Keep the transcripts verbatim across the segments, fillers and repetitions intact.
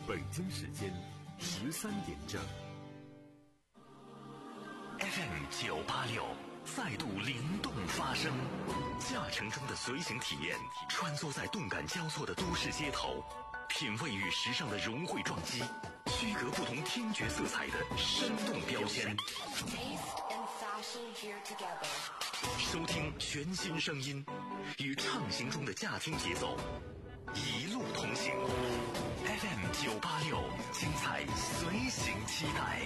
北京时间十三点整。 F M 九八六再度灵动发声，驾乘中的随行体验，穿梭在动感交错的都市街头，品味与时尚的融汇撞击，区隔不同听觉色彩的生动标签。收听全新声音，与畅行中的驾听节奏，一路同行。F M 九八六，精彩随行期待。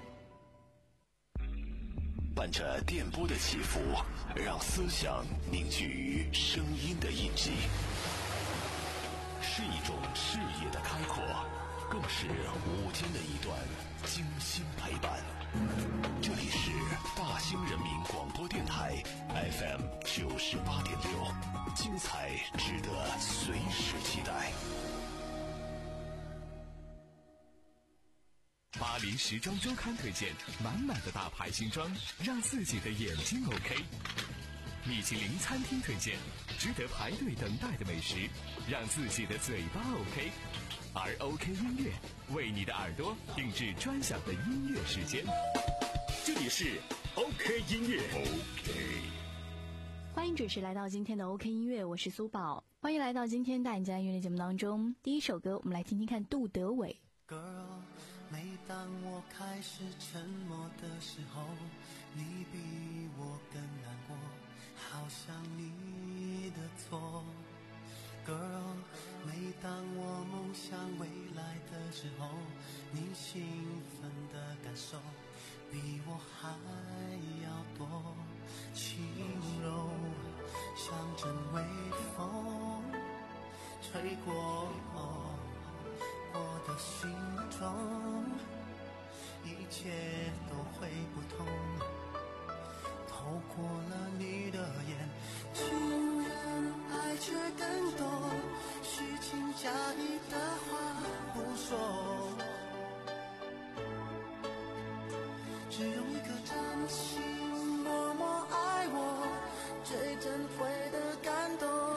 伴着电波的起伏，让思想凝聚于声音的印记，是一种视野的开阔，更是午间的一段精心陪伴。这里是大兴人民广播电台 F M 九十八点六，精彩值得随时期待。 巴黎时装周刊推荐满满的大牌新装，让自己的眼睛 OK。米其林餐厅推荐值得排队等待的美食，让自己的嘴巴 OK。而 OK 音乐为你的耳朵定制专享的音乐时间。这里是 OK 音乐 OK。 欢迎准时来到今天的 OK 音乐，我是苏宝，欢迎来到今天带你家音乐的节目当中。第一首歌我们来听听看杜德伟。 Girl， 每当我开始沉默的时候，你比我更难过，好像你的错。Girl， 每当我梦想未来的时候，你兴奋的感受比我还要多，轻柔像阵微风吹过我的心中，一切都会不同，透过了你的眼，情人爱却更多，虚情假意的话不说，只用一颗真心默默爱我，最珍贵的感动，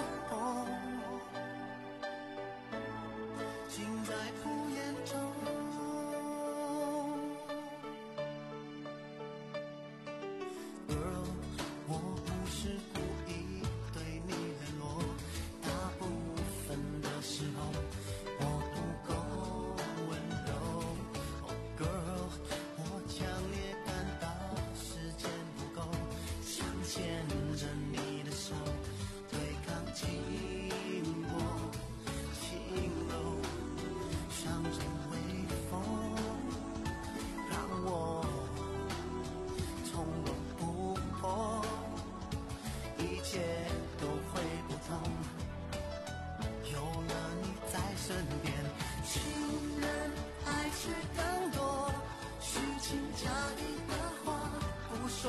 尽在不言中。Girl， 我不是故意对你冷落，大部分的时候我不够温柔。Oh girl， 我强烈感到时间不够，想牵着你的手，对抗寂寞，轻柔像阵微风，让我从容不迫，一切都会不同，有了你在身边，情人爱却更多，虚情假意的话不说，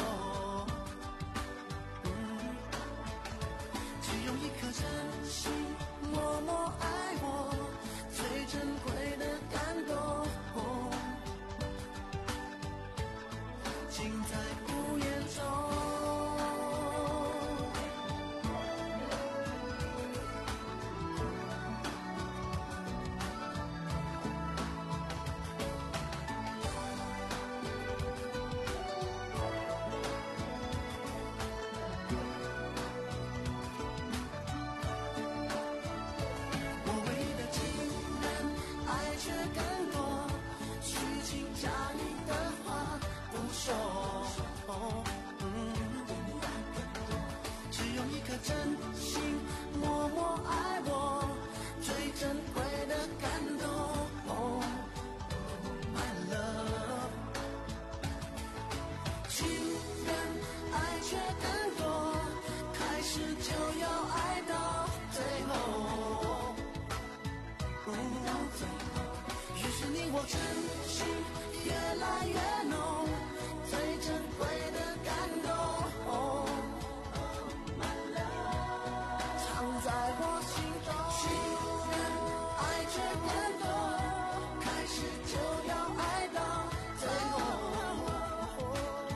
嗯，只用一颗真心默默爱我，最珍贵的感动，尽在不言中。我唯一的情人爱却更多，虚情假意的话不说，嗯，只用一颗真心默默爱我，最珍贵的感动， My love， 情人爱却更多，开始就要爱到最后，于是你我真心越来越浓，最珍贵的感动，藏在我心中。情人爱却更多，开始就要爱到最后，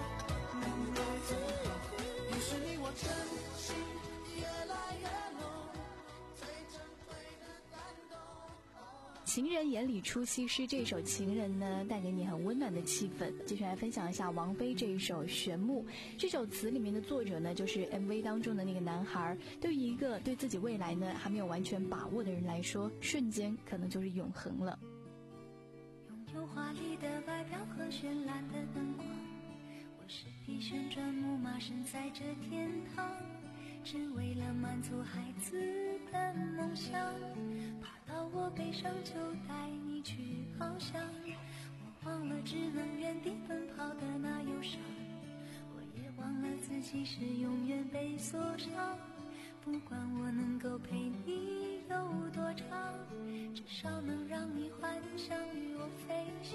于是你我真心越来越浓，最珍贵的感动。 情人眼里出西施这首《情人》呢，带给你很温暖的气氛。继续来分享一下王菲这一首《玄木》。这首词里面的作者呢，就是 M V 当中的那个男孩。对于一个对自己未来呢还没有完全把握的人来说，瞬间可能就是永恒了。 拥有华丽的外表和绚烂的灯光，我是匹旋转木马，身在这天堂，只为了满足孩子的梦想，爬到我背上就带你去翱翔，我忘了只能原地奔跑的那忧伤，我也忘了自己是永远被锁上，不管我能够陪你有多长，至少能让你幻想与我飞翔。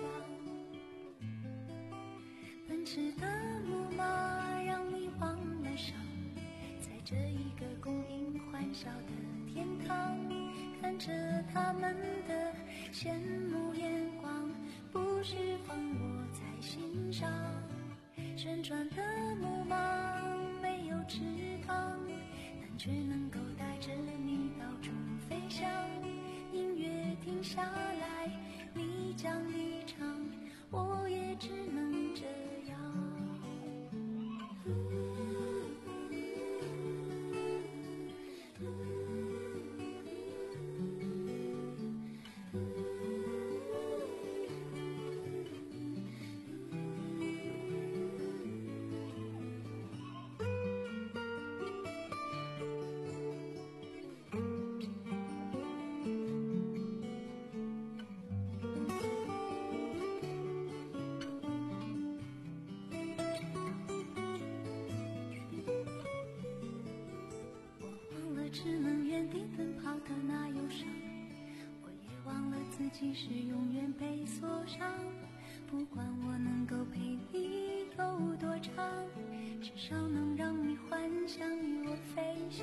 奔驰的木马让你忘了伤，在这一个供应欢笑的天堂，看着他们的羡慕眼光，不释放我在心上。旋转的木马没有翅膀，但却能够带着你到处飞翔。音乐停下来，你将离场，我也只能这样。只能原地奔跑的那忧伤，我也忘了自己是永远被锁上，不管我能够陪你有多长，至少能让你幻想与我飞翔。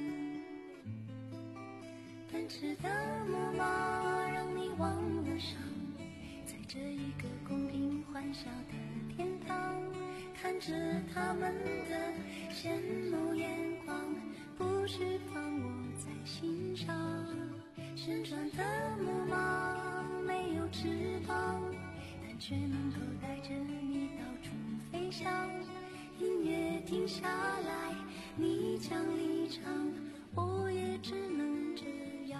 奔驰的木马让你忘了伤，在这一个供应欢笑的天堂，看着他们的羡慕眼光，不释放我在心上。旋转的木马没有翅膀，但却能够带着你到处飞翔。音乐停下来，你将离场，我也只能这样。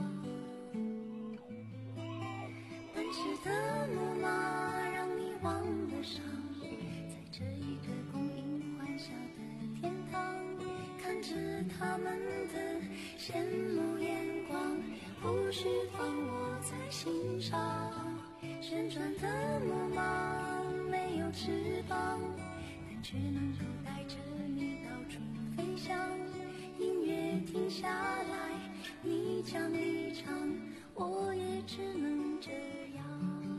奔驰的木马让你忘了伤，在这一个供应欢笑的天堂，看着他们的羡慕眼光，不释放我在心上。旋转的木马没有翅膀，但却能够带着你到处飞翔。音乐停下来，你将离场，我也只能这样。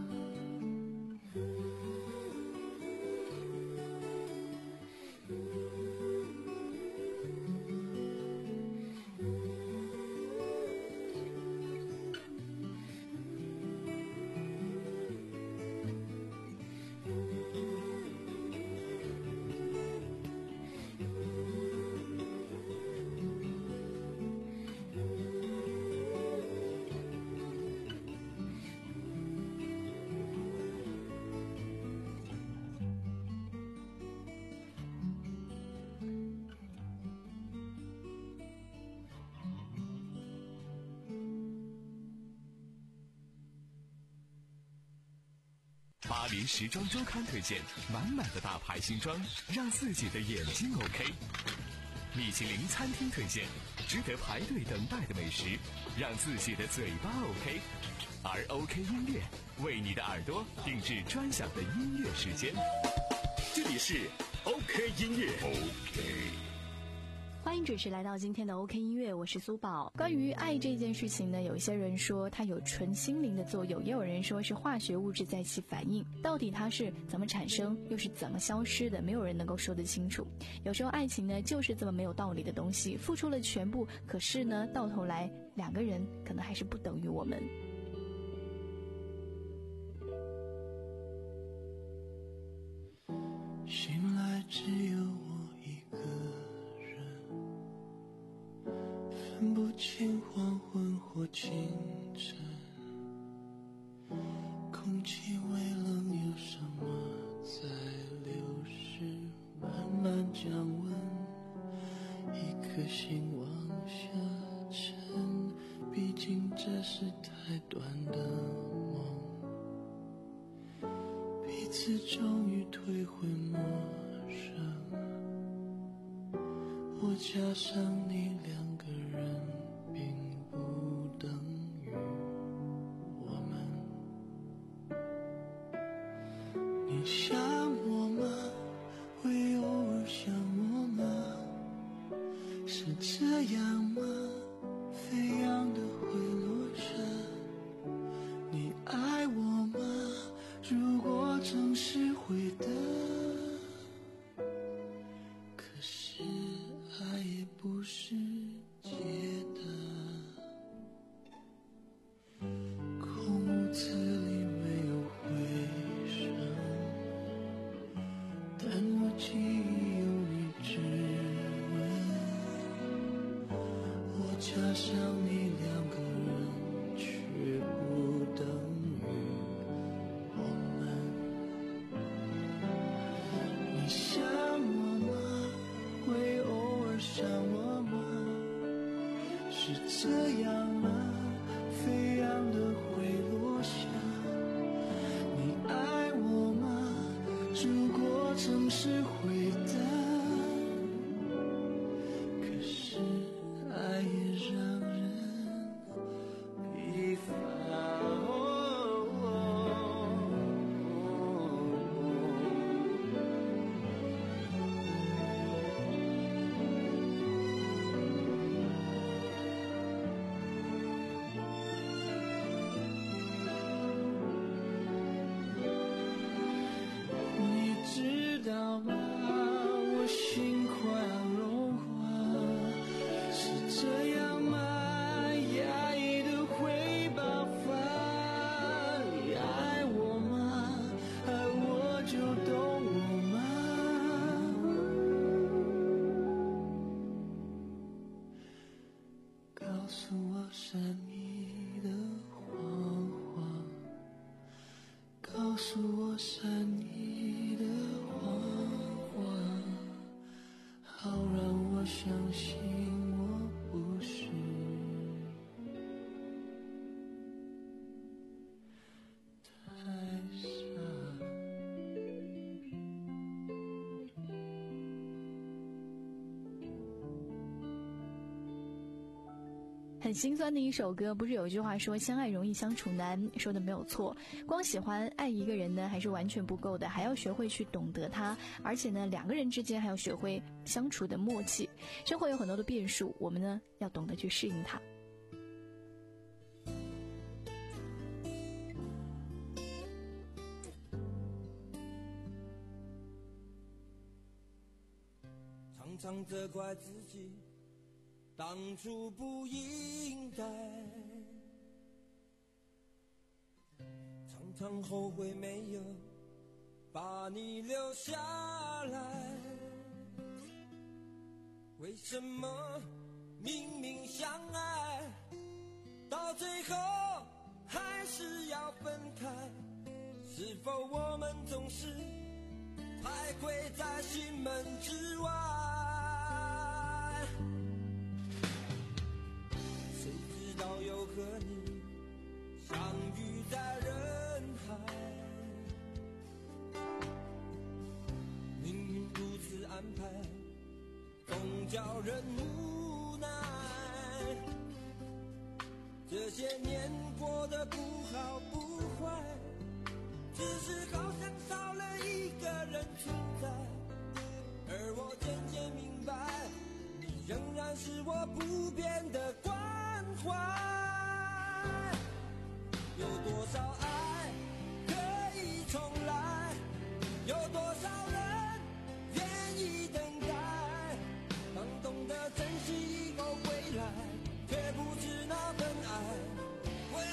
巴黎时装周刊推荐满满的大牌新装，让自己的眼睛 OK。米其林餐厅推荐值得排队等待的美食，让自己的嘴巴 OK。而 OK 音乐为你的耳朵定制专享的音乐时间。 这里是 OK 音乐 OK。 欢迎准时来到今天的 OK 音乐，我是苏宝。关于爱这件事情呢，有一些人说它有纯心灵的作用，也有人说是化学物质在起反应。到底它是怎么产生，又是怎么消失的，没有人能够说得清楚。有时候爱情呢，就是这么没有道理的东西，付出了全部，可是呢，到头来两个人可能还是不等于我们。 醒来只有我一个人，分不清黄昏或清晨， 气未冷，有什么在流逝，慢慢降温，一颗心往下沉，毕竟这是太短的梦，彼此终于退回陌生，我加上你两个人并不等于我们。你想我吗？会偶尔想我吗？是这样吗？飞扬的会落下。你爱我吗？如果总是会的，可是爱也不是解答。空屋子里没有回声，但我记忆有你指纹。我加上你两个人，却不等于我们。你想我吗？会偶尔想我吗？是这样吗？飞扬的会落下。你爱我吗？如果总是会的，可是爱也让人疲乏。你知道吗？我心快要融化，是这样吗？压抑的会爆发。你爱我吗？爱我就懂我吗？告诉我善意的谎话，告诉我善意的谎话，好让我相信我不是太傻。 很心酸的一首歌，不是有一句话说相爱容易相处难，说的没有错。光喜欢爱一个人呢还是完全不够的，还要学会去懂得他，而且呢两个人之间还要学会相处的默契。生活有很多的变数，我们呢要懂得去适应它。 常常责怪自己当初不应该，常常后悔没有把你留下来。为什么明明相爱，到最后还是要分开？是否我们总是徘徊在心门之外？谁知道又和你相遇在人海，命运如此安排，总叫人无奈。这些年过得不好不坏，只是好像少了一个人存在，而我渐渐明白，你仍然是我不变的关怀。有多少爱可以重来？有多少人愿意等待？当懂得珍惜以后回来，却不知那份爱为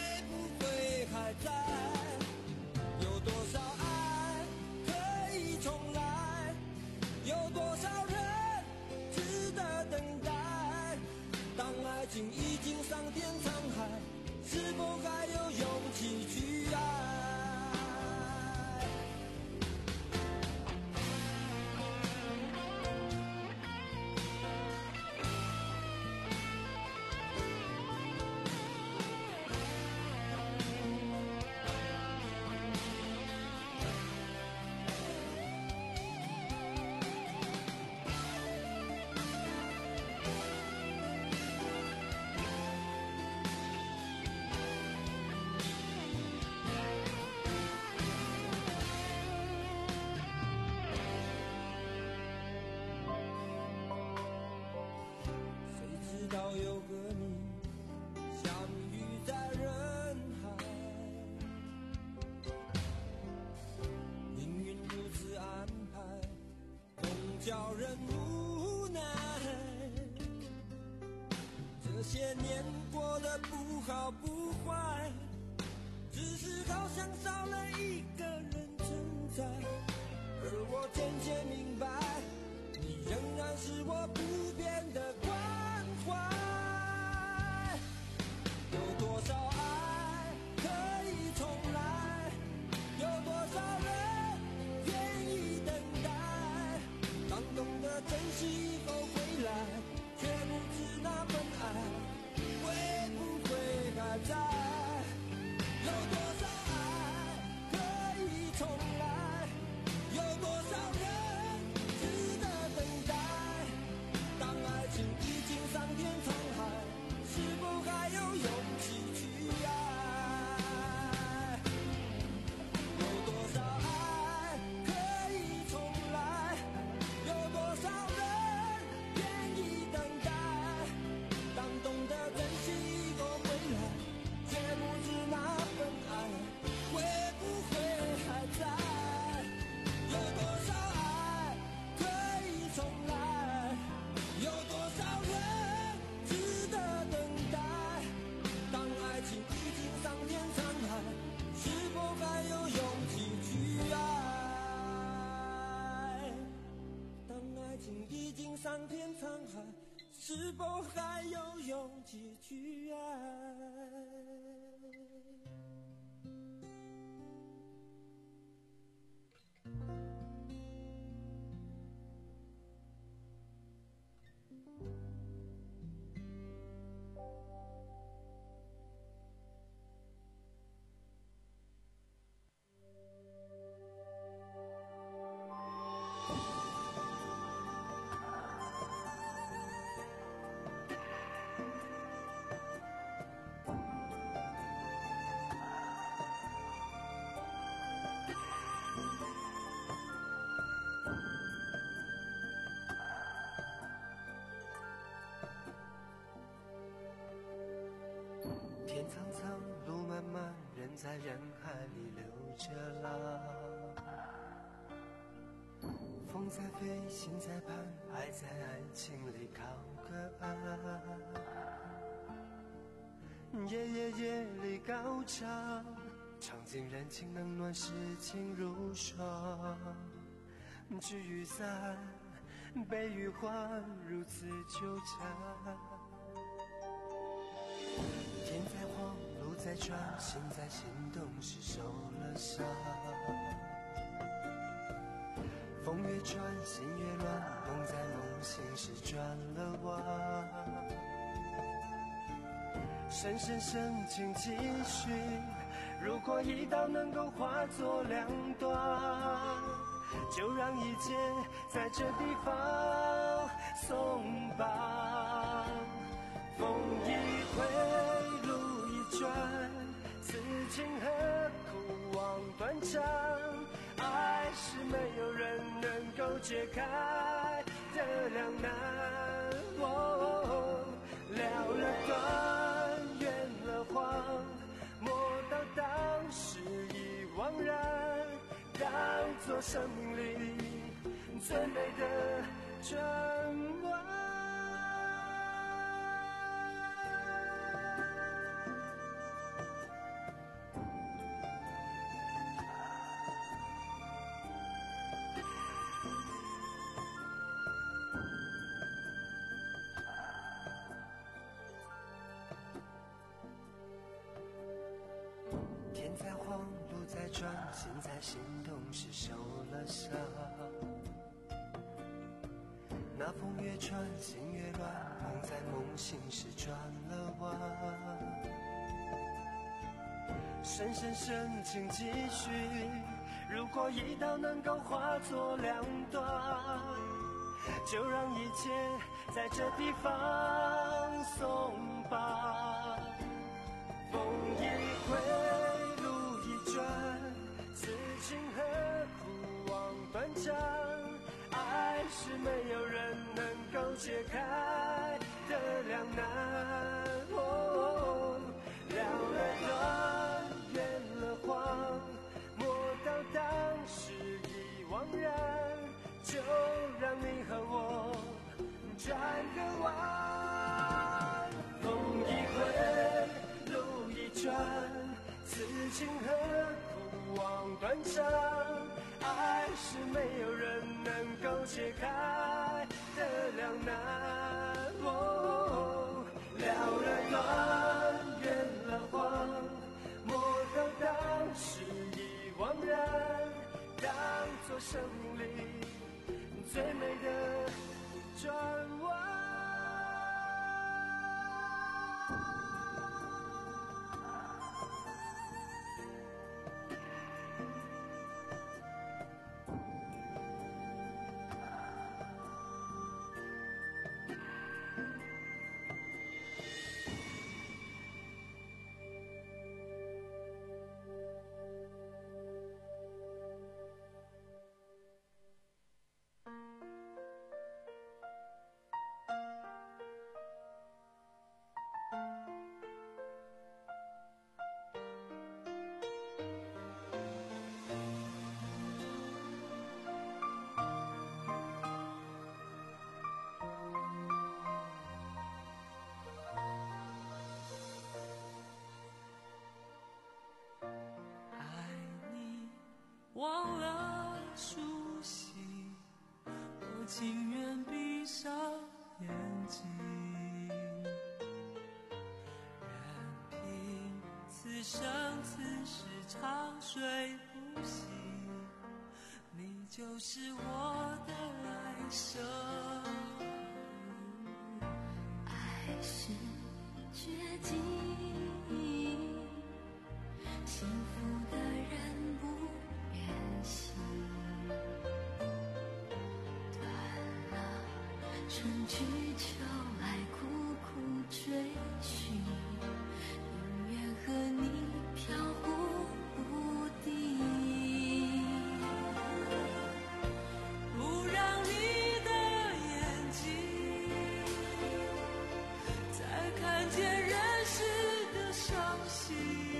到有个你相遇在人海，命运如此安排，总叫人无奈。这些年过得不好不坏，只是好像少了一个人存在，而我渐渐明白，你仍然是我不变的关怀。有多少爱可以重来，有多少人愿意等待，当懂得珍惜以后回来，却不知那份爱会不会还在。有多少爱可以重来，有多少人值得等待，当爱情已经桑田沧海，是否还有勇气去爱？有多少爱可以重来，有多少人愿意等待，当懂得珍惜以后回来，却不知那份爱会不会还在。有多少爱可以重来，有多少人值得等待，当爱情已经桑田沧海，是否还有勇气去爱？当爱情已经桑田沧海，是否还有勇气去爱？ 天苍苍，路漫漫，人在人海里流着浪。风在飞，心在盼，爱在爱情里靠个岸。夜夜夜里高唱，唱尽人情冷暖，世情如霜。聚与散，悲与欢，如此纠缠。天在晃，路在转，心在心动时受了伤。风越转，心越乱，梦在梦醒时转了弯。深深深情继续，如果一刀能够化作两段，就让一切在这地方松绑。风一回，路一转，此情何苦望断肠？爱是没有人能够解开的两难。哦，了了断，圆了谎，莫道当时已惘然，当作生命里最美的转弯。天在晃，路在转，心在心动时受了伤。那风越转，心越乱，梦在梦醒时转了弯。深深深情继续，如果一刀能够化作两段，就让一切在这地方松绑。风一回，路一转，此情何苦望断肠？爱是没有人能够解开的两难。 情和苦望断肠，爱是没有人能够解开的两难。哦，了了断，圆了谎，莫让当时已惘然，当作生命里最美的转弯。 忘了熟悉，我情愿闭上眼睛，任凭此生此世长睡不醒，你就是我的来生。 爱是绝境，幸福的人不远行，断了春去秋来苦苦追寻，宁愿和你飘忽不定，不让你的眼睛再看见人世的伤心，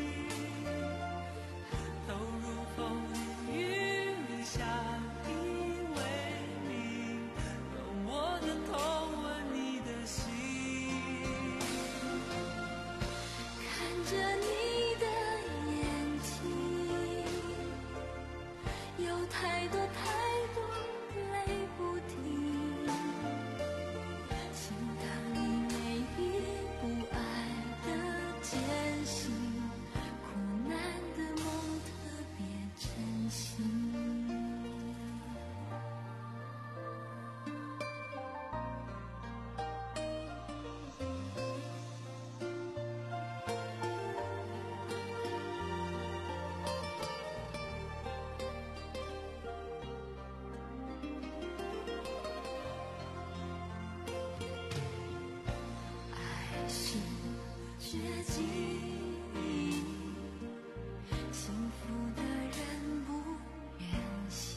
投入风雨里相依为命，用我的痛吻你的心，看着你的眼睛，有太多太多泪不停，心疼你每一步爱的艰辛，苦难的梦特别真心。爱是绝境，幸福的人不远行，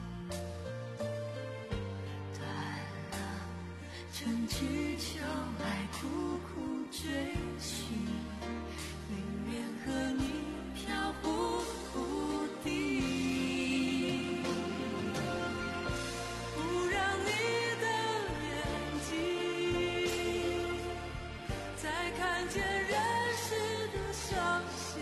断了春去秋来苦苦追寻，宁愿和你飘忽不定，不让你的眼睛再看见人世的伤心，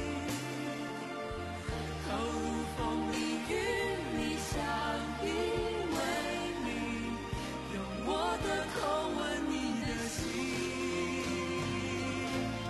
投入风里雨里相依为命，用我的痛吻你的心，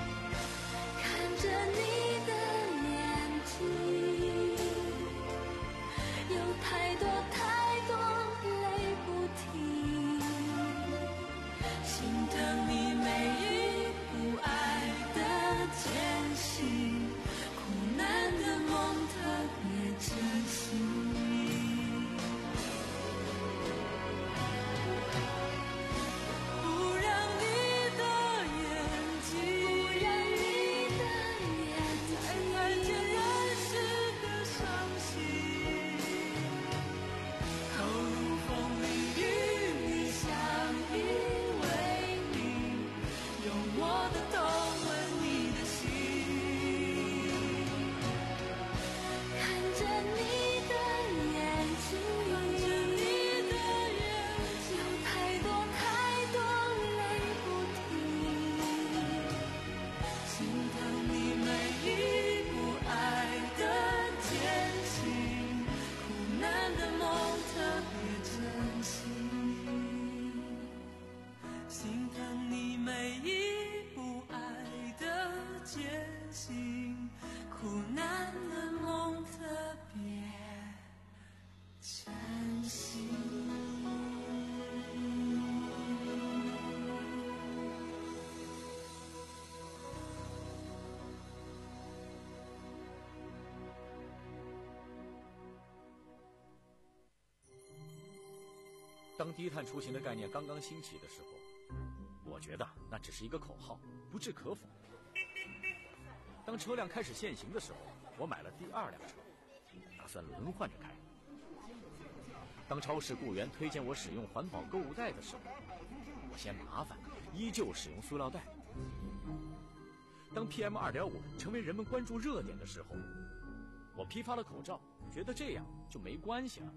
当低碳出行的概念刚刚兴起的时候，我觉得那只是一个口号，不置可否。当车辆开始限行的时候，我买了第二辆车，打算轮换着开。当超市雇员推荐我使用环保购物袋的时候，我嫌麻烦，依旧使用塑料袋。当 P M 二点五 成为人们关注热点的时候，我批发了口罩，觉得这样就没关系了。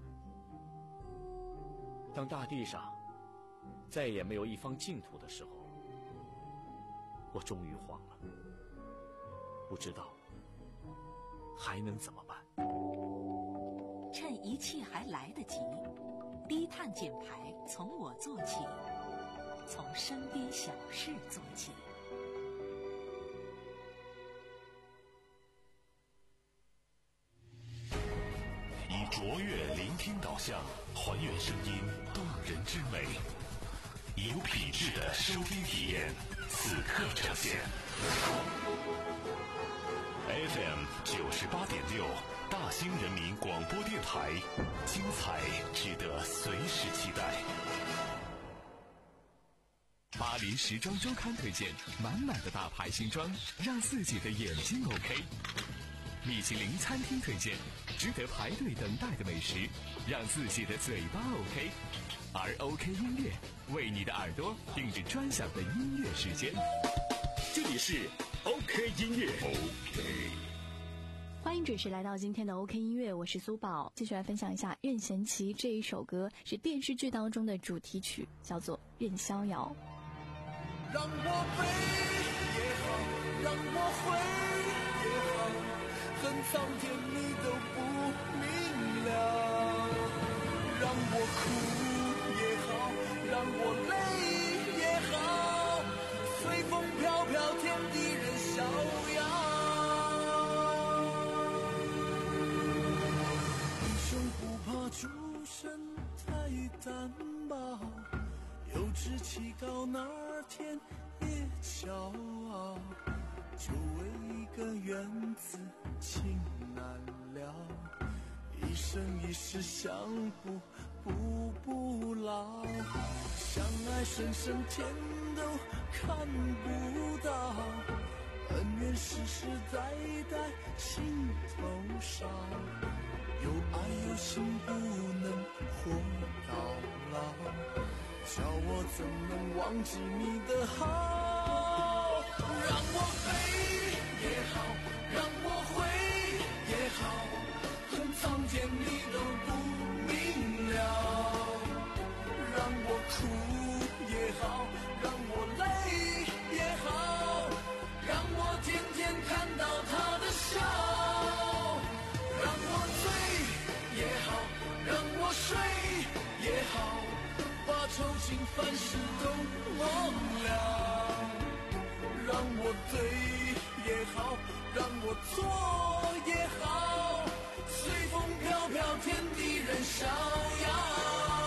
当大地上再也没有一方净土的时候，我终于慌了，不知道还能怎么办。 趁一切还来得及，低碳减排从我做起，从身边小事做起。 以卓越聆听导向，还原声音动人之美，以有品质的收听体验，此刻呈现。F M 九十八点六，大兴人民广播电台，精彩值得随时期待。 巴黎时装周刊推荐满满的大牌新装，让自己的眼睛 OK。米其林餐厅推荐值得排队等待的美食，让自己的嘴巴 OK。而 OK 音乐为你的耳朵定制专享的音乐时间。 这里是 OK 音乐 OK。 欢迎准时来到今天的 OK 音乐，我是苏宝，继续来分享一下任贤齐这一首歌，是电视剧当中的主题曲，叫做《任逍遥》。 让我飞也好，让我回也好，恨苍天你都不明了。让我哭也好，让我累也好，随风飘飘，天地任逍遥。英雄不怕出身太单薄，有志气高哪儿天也骄傲，就为一个缘字情难了，一生一世相补补不老，相爱深深天都看不到，恩怨世世代代心头烧，有爱有心不能活到老，叫我怎能忘记你的好。让我飞也好，让我回也好，恨苍天你都不明了。让我哭也好，让我累也好，让我天天看到他的笑。让我醉也好，让我睡也好，把愁情烦事都忘了。让我对也好，让我错也好，随风飘飘，天地任逍遥。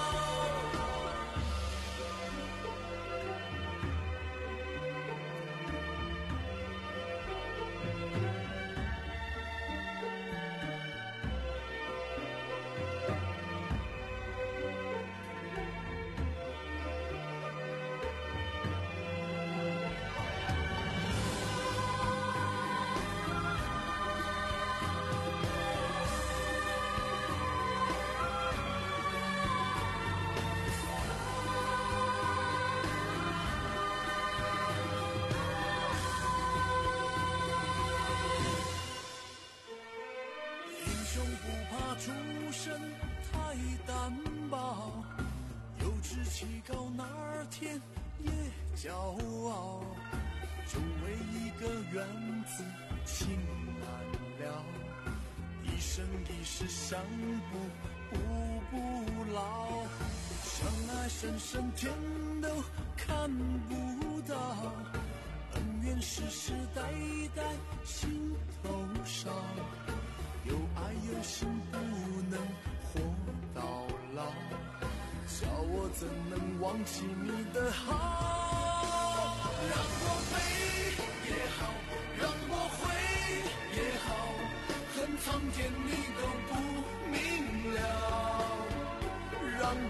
出身太单薄，有志气高哪儿天也骄傲，就为一个缘字情难了，一生一世相补补不老，相爱深深天都看不到，恩怨世世代代心头烧，有爱有心不能活到老，叫我怎能忘记你的好。让我飞也好，让我回也好，恨苍天你都不明了。让我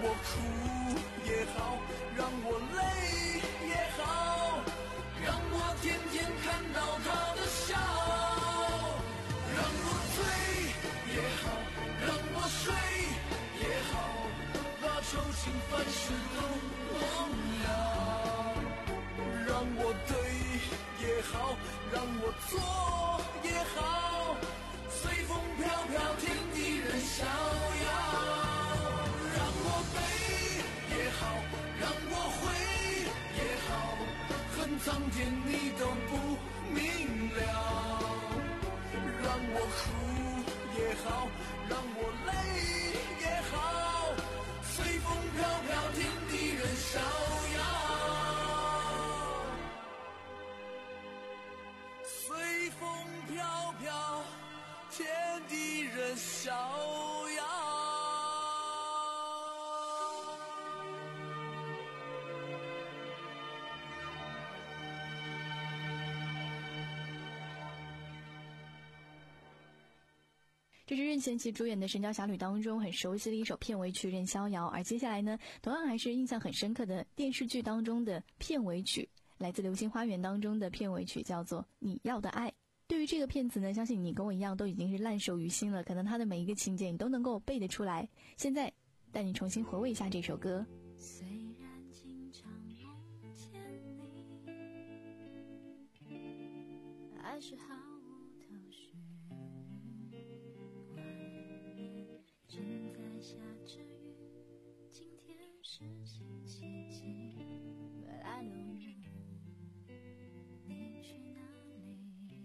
我哭也好，让我累也好，让我天天看到他的笑，让我醉也好，让我睡也好，把愁情烦事都忘了，让我对也好，让我做也好，随风飘飘，天地任逍遥，让我悲也好，让我悔也好，恨苍天你都不明了，让我哭也好，让我累也好，随风飘飘，天地任逍遥，随风飘飘，天地任逍遥。 这是任贤齐主演的《神雕侠侣》当中很熟悉的一首片尾曲《任逍遥》，而接下来呢，同样还是印象很深刻的电视剧当中的片尾曲，来自《流星花园》当中的片尾曲，叫做《你要的爱》。对于这个片子呢，相信你跟我一样都已经是烂熟于心了，可能它的每一个情节你都能够背得出来。现在带你重新回味一下这首歌。 虽然经常梦见你，还是毫无头绪，外面正在下着雨，今天是星期几 But I don't know 你去哪里，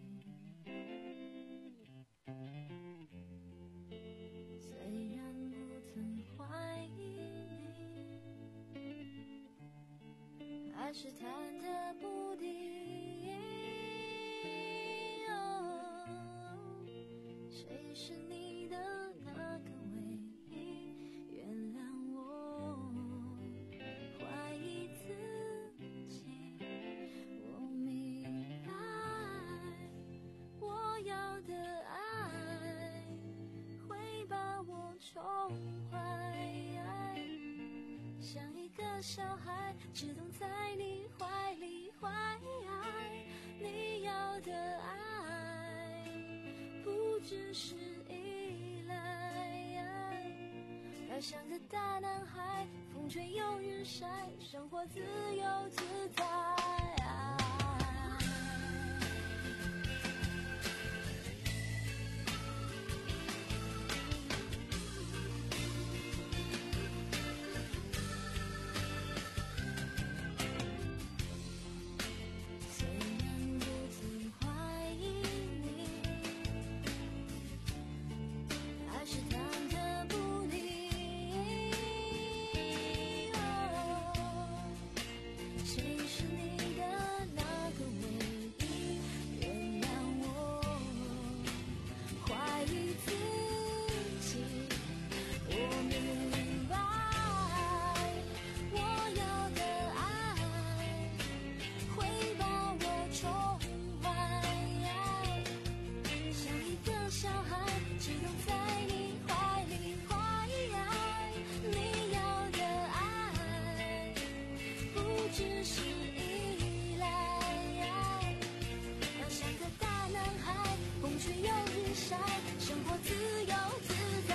虽然不曾怀疑你，还是忐忑不定，哦，谁是你的那个唯一，原谅我怀疑自己，我明白我要的爱会把我宠坏，像一个小孩只懂在你怀里怀，你要的爱不只是依赖，要像个大男孩，风吹又日晒，生活自由自在。虽然不曾怀疑你，还是忐忑不定，哦，谁是你的那个唯一，原谅我怀疑自己，我明白我要的爱会把我宠坏，像一个小孩只懂在你怀里怀，你要的爱不只是依赖，要像个大男孩，风吹又日晒，生活自由自在。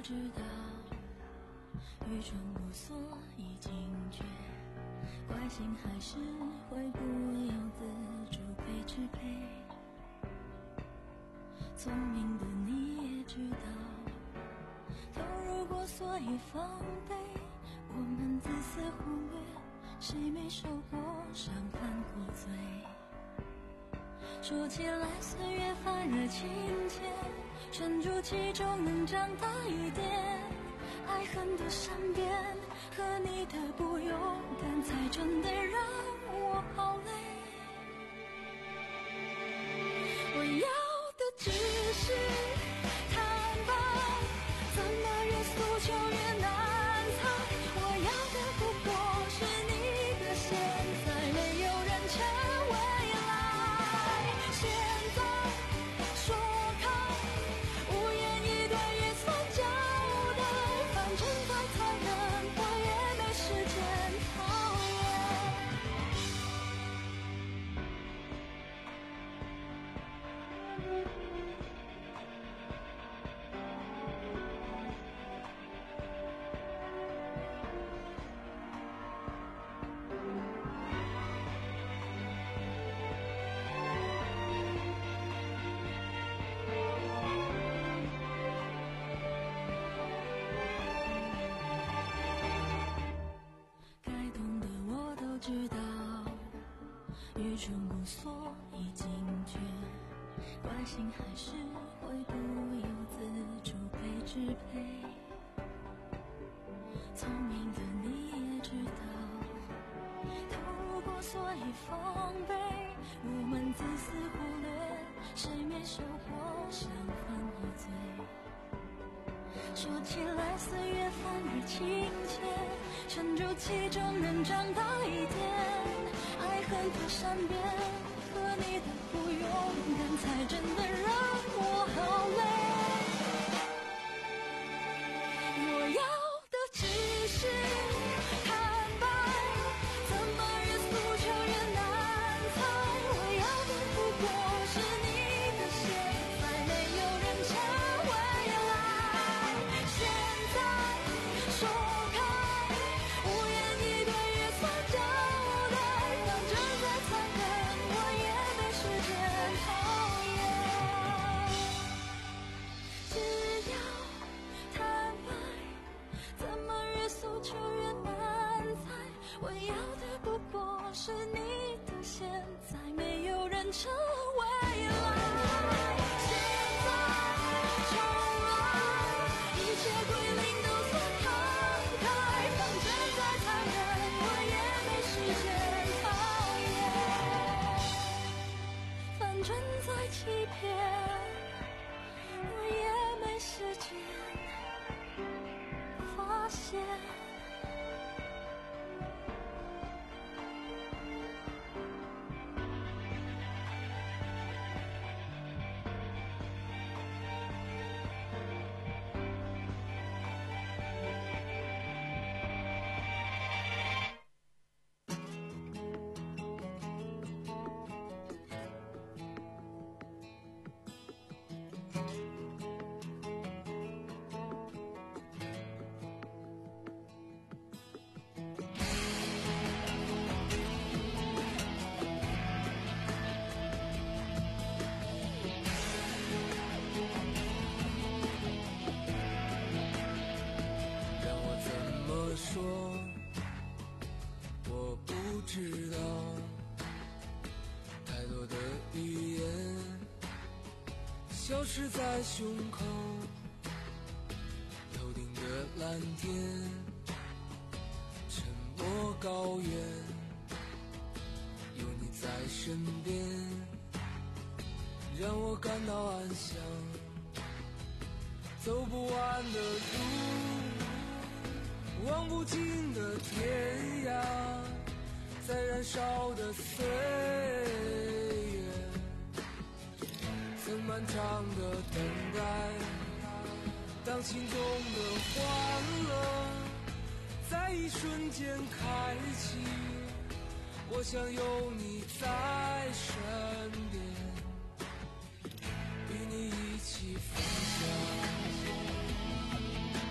知道愚蠢无所以警觉，怪性还是会不由自主被支配。聪明的你也知道投入过所以防备，我们自私忽略谁没受过伤犯过罪。说起来岁月反而亲切，沉住其中能长大一点。爱恨的善变和你的不勇敢，才真的让我好累。我要的只是坦白，怎么越诉求越难猜。我要的不过是你的现在，没有人成未来。现在说开，无言以对也算交代，反正再残忍我也没时间讨厌。该懂的我都知道，愚蠢无所以警觉，怪性还是会不由自主被支配。聪明的你也知道投入过所以防备，我们自私忽略谁没受过伤犯过罪。说起来岁月反而亲切，沉住其中能长大一点。爱恨的善变和你的不勇敢，才真的让我好累。我要的只是坦白，怎么越诉求越难猜。我要的不过是你的现在，没有人成未来。现在说开，无言以对也算交代，反正再残忍我也没时间讨厌。只要坦白，怎么越诉求越难猜。我要的不过是你的现在，没有人成未来。现在重来，一切归零都算慷慨，反正再残忍我也没时间讨厌。反正再欺骗我也没时间发现。 知道太多的语言消失在胸口，头顶的蓝天，沉默高原，有你在身边，让我感到安详。走不完的路，望不尽的天涯，在燃烧的岁月，曾漫长的等待，当心中的欢乐在一瞬间开启，我想有你在身边，与你一起分享。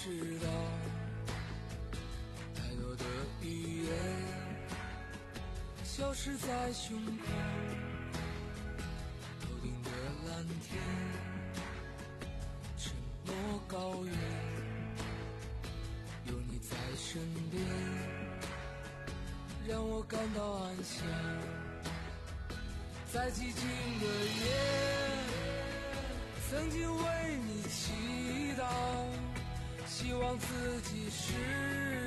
知道，太多的语言消失在胸口，头顶的蓝天，沉默高原，有你在身边，让我感到安详。在寂静的夜，曾经为你祈祷，希望自己是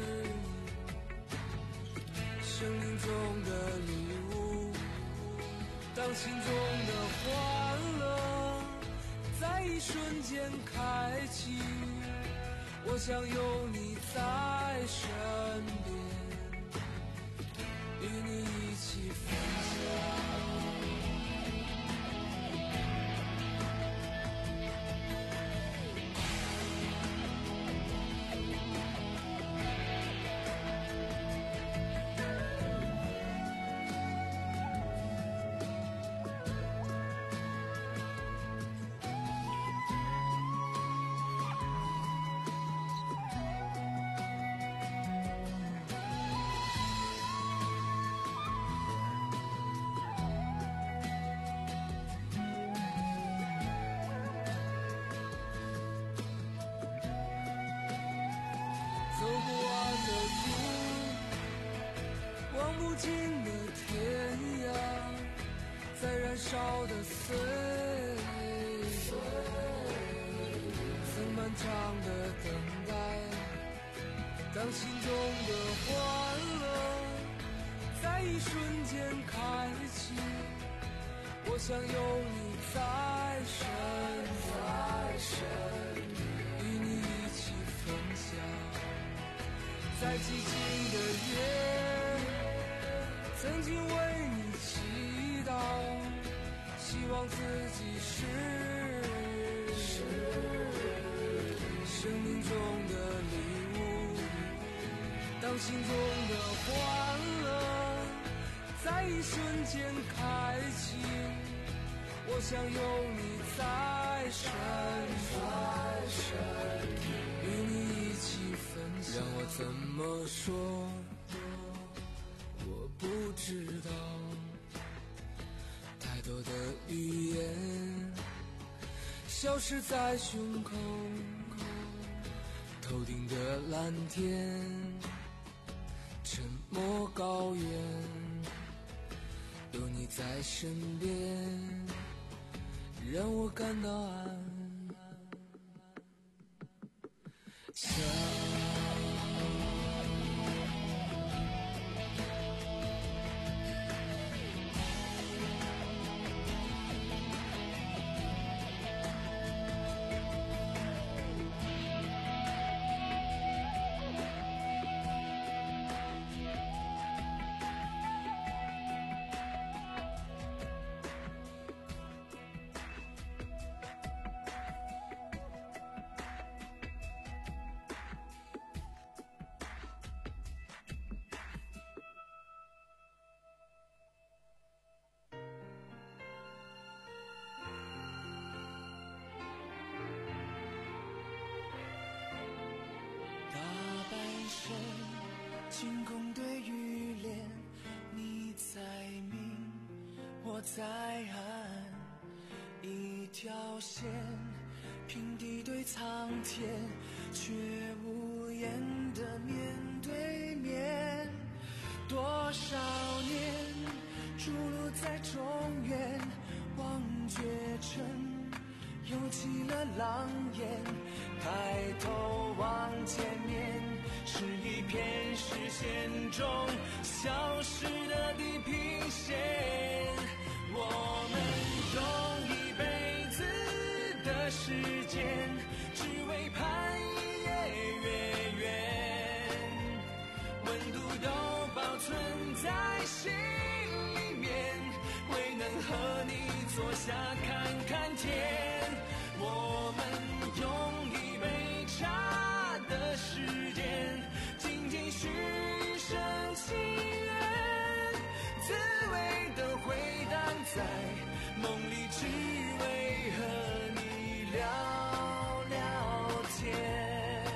生命中的礼物，当心中的欢乐在一瞬间开启，我想有你在身边，与你一起分享。走不完的路，望不尽的天涯，在燃烧的岁月，曾漫长的等待，当心中的欢乐在一瞬间开启，我想有你在身边，与你一起分享。在寂静的夜，曾经为你祈祷，希望自己是生命中的礼物，当心中的欢乐在一瞬间开启，我想有你在身边，与你一起分享。让我怎么说，我不知道，太多的语言消失在胸口，头顶的蓝天，沉默高原，有你在身边，让我感到安详。 晴空对雨帘，你在明，我在暗，一条线，平地对苍天，却无言的面对面。多少年，伫立在中原，望绝尘，涌起了狼烟，抬头望前面，是一片视线中消失的地平线。我们用一辈子的时间，只为盼一夜月圆，温度都保存在心里面，未能和你坐下看看天。我们用一杯茶的时间，静静许一生情愿，滋味的回荡在梦里，只为和你聊聊天。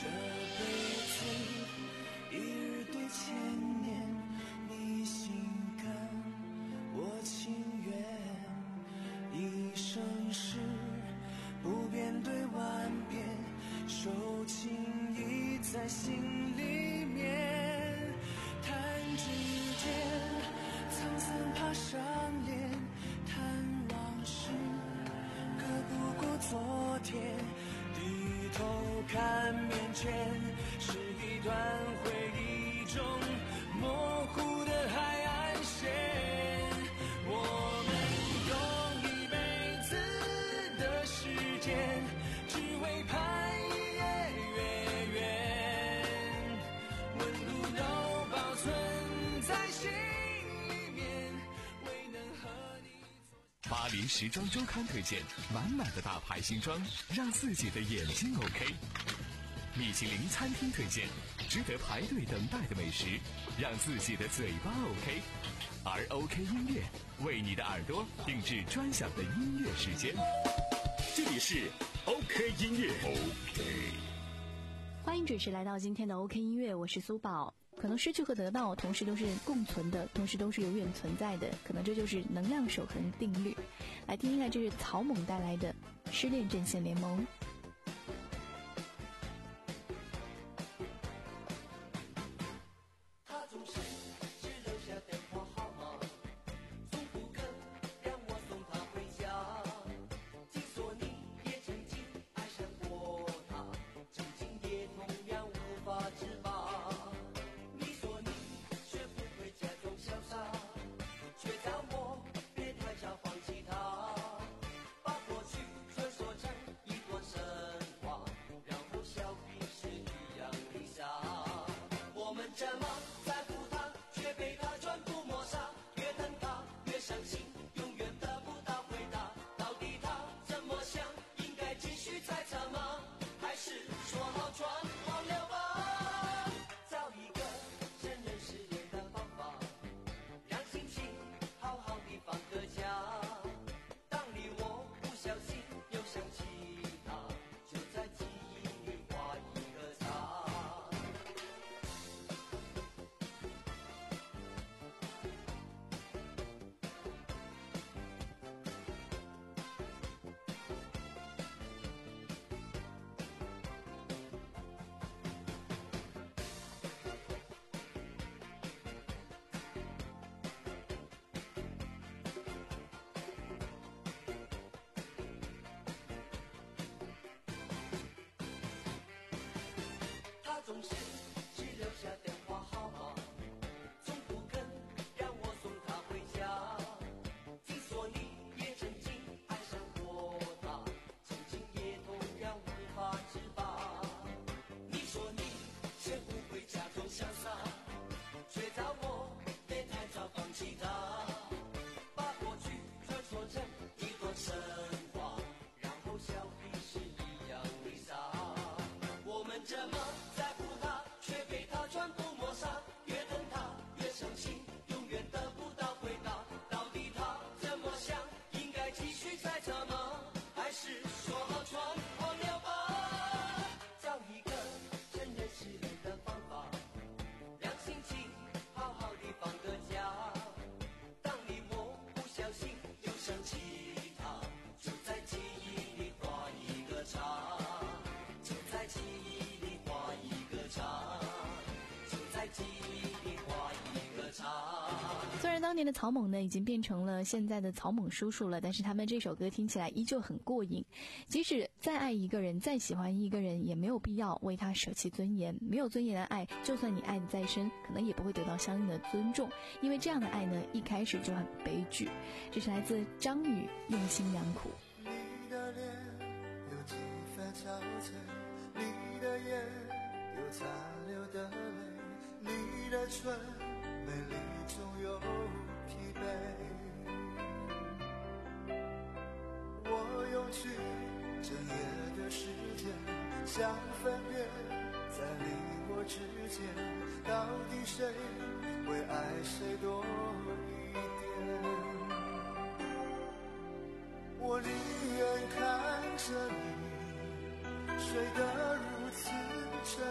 这辈子一日对千年，你心甘我情愿，一生一世不变对万变，手情意在心里面，弹指间沧桑爬上脸，谈往事隔不过昨天，低头看面前是一段回忆中模糊的海岸线，我们用一辈子的时间只为攀一夜月圆，温度都保存在心里面，未能和你巴黎时装周刊推荐满满的大牌新装，让自己的眼睛 OK。米其林餐厅推荐值得排队等待的美食，让自己的嘴巴 OK。而 OK 音乐为你的耳朵定制专享的音乐时间。 这里是 OK 音乐 OK。 欢迎准时来到今天的 OK 音乐，我是苏宝。可能失去和得到同时都是共存的，同时都是永远存在的，可能这就是能量守恒定律。来听听看，这是草蜢带来的失恋阵线联盟。 他总是只留下电话号码，从不肯让我送他回家。听说你也曾经爱上过他，曾经也同样无法自拔。你说你学不会假装潇洒，却叫我别太早放弃他，把过去传说成一段神话，然后笑彼此一样离傻。我们这么在乎他，却被他全部抹杀，越疼他越伤心，永远得不到回答。到底他怎么想？应该继续猜测吗？还是说好全忘了吧？找一个承认失恋的方法，让心情好好地放个假。当你我不小心又想起他，就在记忆里画一个叉。他总是只留下电话号码，从不肯让我送他回家。听说你也曾经爱上过他，曾经也同样无法自拔。你说你学不会假装潇洒，却叫我别太早放弃他，把过去传说成一段神话，然后笑彼此一样离傻。我们这么在乎他，却被他全部抹杀，越疼他越伤心，永远得不到回答。到底他怎么想？应该继续猜测吗？还是说好全忘了吧？找一个承认失恋的方法，让心情好好地放个假。当你我不小心又想起他，就在记忆里画一个叉，就在记忆里画一个叉，就在记忆里画一个叉。 虽然当年的草蜢呢已经变成了现在的草蜢叔叔了，但是他们这首歌听起来依旧很过瘾。即使再爱一个人，再喜欢一个人，也没有必要为他舍弃尊严。没有尊严的爱，就算你爱得再深，可能也不会得到相应的尊重，因为这样的爱呢，一开始就很悲剧。这是来自张宇用心良苦。 你的脸有几分憔悴，你的眼有残留的泪，你的唇美丽中有疲惫。我用去整夜的时间，想分辨在你我之间，到底谁会爱谁多一点。我宁愿看着你睡得如此沉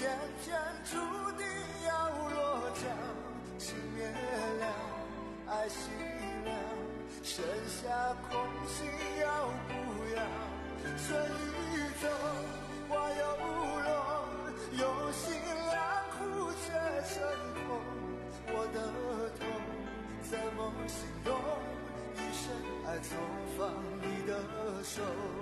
天天注定要落脚，情灭了，爱熄了，剩下空心要不要？春雨中花又落，用心良苦却成空，我的痛怎么形容？一生爱错放你的手。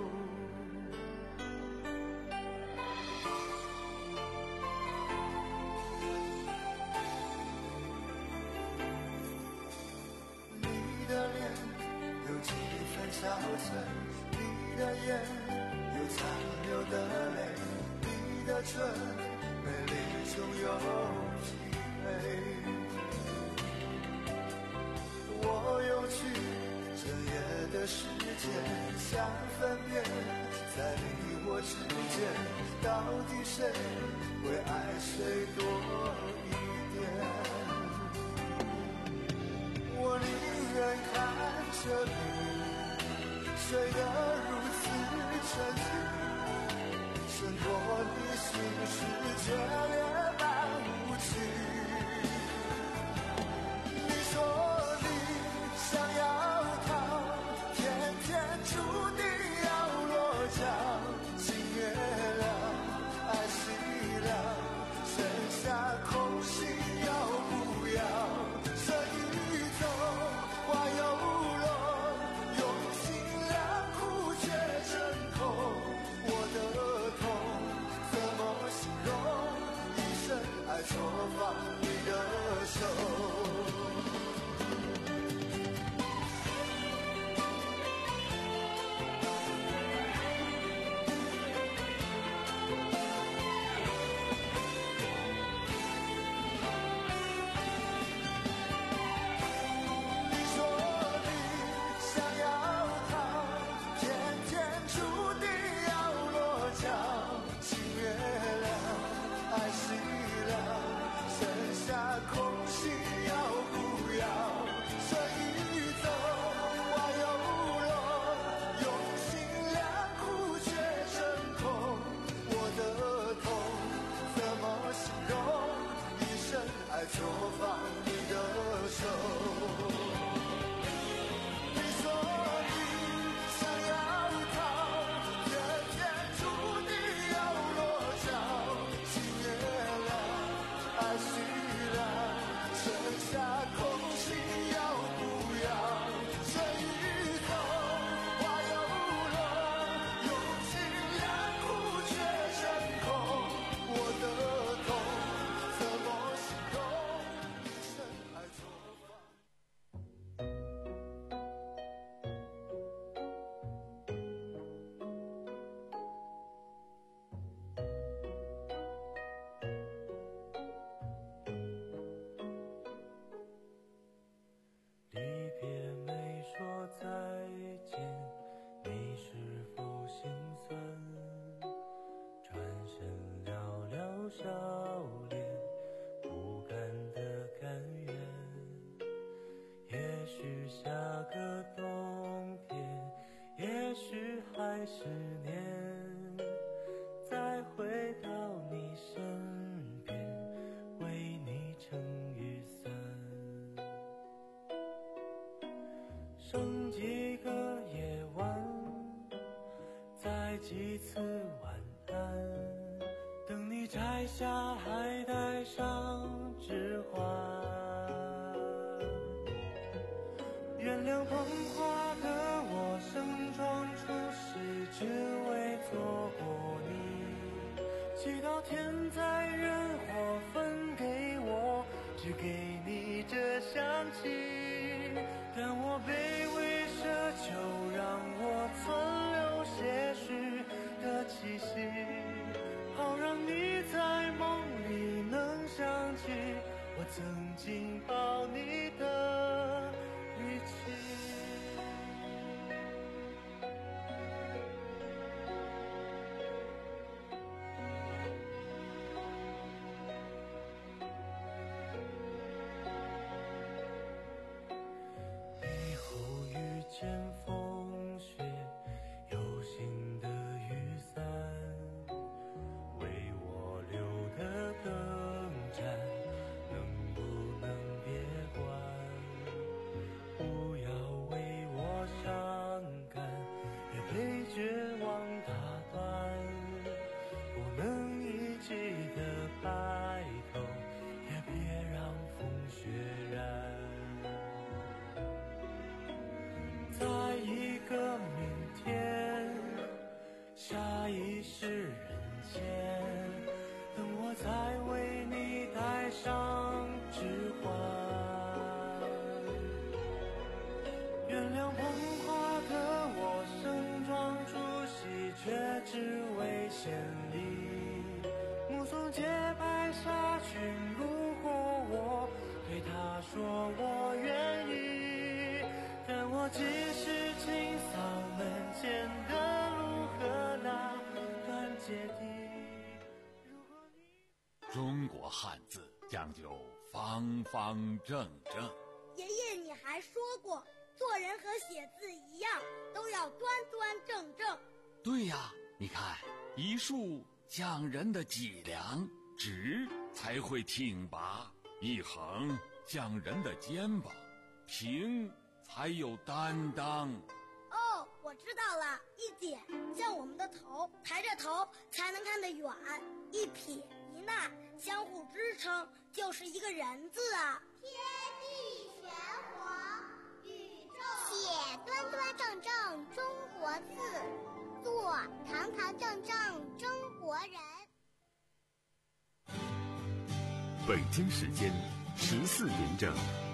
你的脸有几分憔悴，你的眼有残留的泪，你的唇美丽中有疲惫。我又去整夜的时间，想分辨在你我之间，到底谁会爱谁多一点？我宁愿看着你睡得如此沉静，胜过你心事决裂般无情。你说想要逃，天天注定要落脚，情灭了，爱熄了，剩下空心要不要？这雨中花又落，用心良苦却成空，我的痛怎么形容？一生爱错放你的手。爱错放你的手。你说你想要逃，天天注定要落脚，情灭了，爱熄了，剩下空心要不要？这雨中花又落，用心良苦却成空，我的痛怎么形容？ 离别没说再见，你是否心酸？转身寥寥笑脸，不甘的甘愿。也许下个冬天，也许还是年，再回到你身边，为你撑雨伞。剩几个夜晚，再几次晚安，等你摘下还带上指环。原谅捧花的我，盛装出席，只为错过你。祈祷天灾人祸分给我，只给你这香气。但我卑微奢求，让我存留些许的气息，好让你在梦里能想起我曾经抱你的语气。以后遇见风雪，有心的雨伞， 我再为你戴上指环。原谅捧花的我盛装出席，却只为献礼。目送节拍下群路过，我对他说我愿意，但我只是清扫门前的路和那段阶梯。 中国汉字讲究方方正正。 爷爷，你还说过，做人和写字一样，都要端端正正。 对呀，你看，一竖讲人的脊梁，直才会挺拔；一横讲人的肩膀，平才有担当。 哦，我知道了，一点像我们的头，抬着头才能看得远；一撇一捺相互支撑，就是一个人字啊。 天地玄黄，宇宙写端端正正中国字，做堂堂正正中国人。 北京时间十四点整。